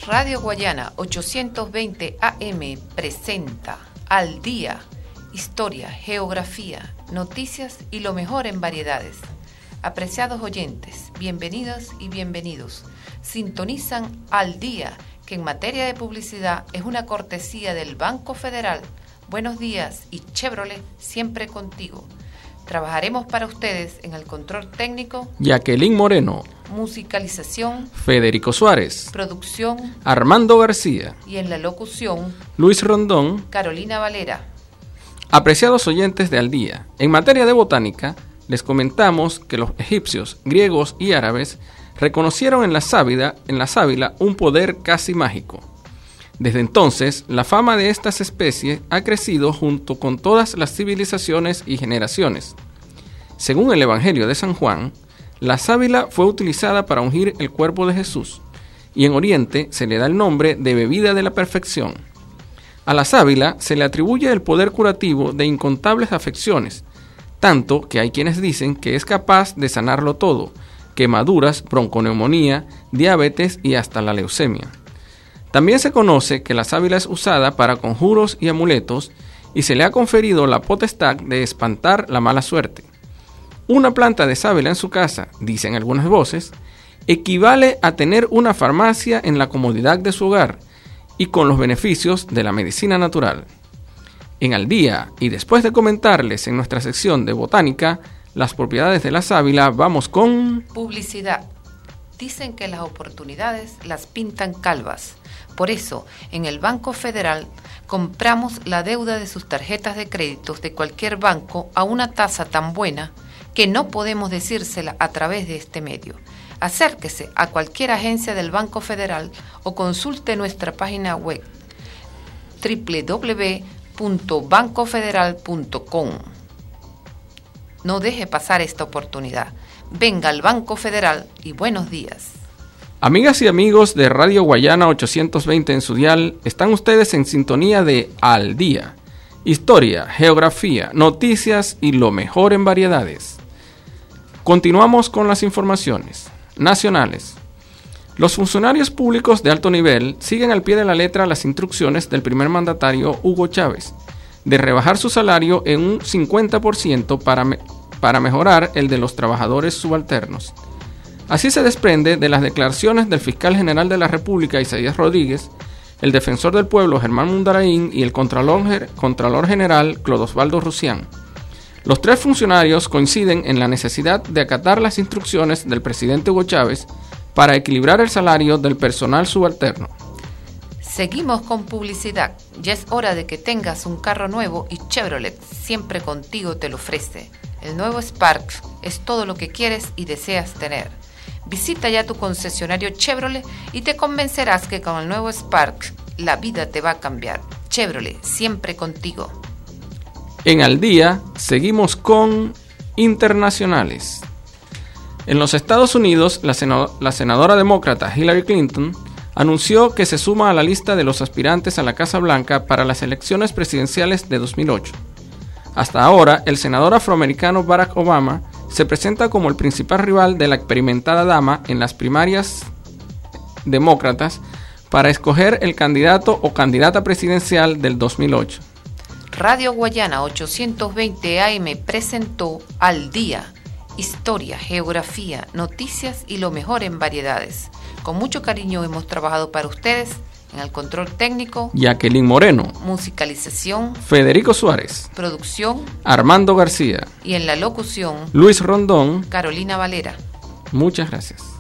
Radio Guayana 820 AM presenta Al Día, historia, geografía, noticias y lo mejor en variedades. Apreciados oyentes, bienvenidas y bienvenidos. Sintonizan Al Día, que en materia de publicidad es una cortesía del Banco Federal. Buenos días y Chevrolet siempre contigo. Trabajaremos para ustedes en el control técnico Jacqueline Moreno, musicalización Federico Suárez, producción Armando García y en la locución Luis Rondón. Carolina Valera. Apreciados oyentes de Al Día, en materia de botánica, les comentamos que los egipcios, griegos y árabes reconocieron en la sábila un poder casi mágico. Desde entonces, la fama de estas especies ha crecido junto con todas las civilizaciones y generaciones. Según el Evangelio de San Juan, la sábila fue utilizada para ungir el cuerpo de Jesús, y en Oriente se le da el nombre de bebida de la perfección. A la sábila se le atribuye el poder curativo de incontables afecciones, tanto que hay quienes dicen que es capaz de sanarlo todo: quemaduras, bronconeumonía, diabetes y hasta la leucemia. También se conoce que la sábila es usada para conjuros y amuletos y se le ha conferido la potestad de espantar la mala suerte. Una planta de sábila en su casa, dicen algunas voces, equivale a tener una farmacia en la comodidad de su hogar y con los beneficios de la medicina natural. En Al Día, y después de comentarles en nuestra sección de botánica las propiedades de la sábila, vamos con Publicidad. Dicen que las oportunidades las pintan calvas. Por eso, en el Banco Federal compramos la deuda de sus tarjetas de créditos de cualquier banco a una tasa tan buena que no podemos decírsela a través de este medio. Acérquese a cualquier agencia del Banco Federal o consulte nuestra página web www.bancofederal.com. No deje pasar esta oportunidad. Venga al Banco Federal y buenos días. Amigas y amigos de Radio Guayana 820 en su dial, están ustedes en sintonía de Al Día, historia, geografía, noticias y lo mejor en variedades. Continuamos con las informaciones nacionales. Los funcionarios públicos de alto nivel siguen al pie de la letra las instrucciones del primer mandatario Hugo Chávez de rebajar su salario en un 50% para mejorar el de los trabajadores subalternos. Así se desprende de las declaraciones del fiscal general de la República, Isaías Rodríguez, el defensor del pueblo, Germán Mundarain, y el contralor general, Clodosvaldo Rusián. Los tres funcionarios coinciden en la necesidad de acatar las instrucciones del presidente Hugo Chávez para equilibrar el salario del personal subalterno. Seguimos con publicidad. Ya es hora de que tengas un carro nuevo y Chevrolet siempre contigo te lo ofrece. El nuevo Spark es todo lo que quieres y deseas tener. Visita ya tu concesionario Chevrolet y te convencerás que con el nuevo Spark la vida te va a cambiar. Chevrolet, siempre contigo. En Al Día seguimos con internacionales. En los Estados Unidos, la senadora demócrata Hillary Clinton anunció que se suma a la lista de los aspirantes a la Casa Blanca para las elecciones presidenciales de 2008. Hasta ahora, el senador afroamericano Barack Obama se presenta como el principal rival de la experimentada dama en las primarias demócratas para escoger el candidato o candidata presidencial del 2008. Radio Guayana 820 AM presentó Al Día, historia, geografía, noticias y lo mejor en variedades. Con mucho cariño hemos trabajado para ustedes. En el control técnico, Jacqueline Moreno. Musicalización, Federico Suárez. Producción, Armando García. y en la locución, Luis Rondón. Carolina Valera. Muchas gracias.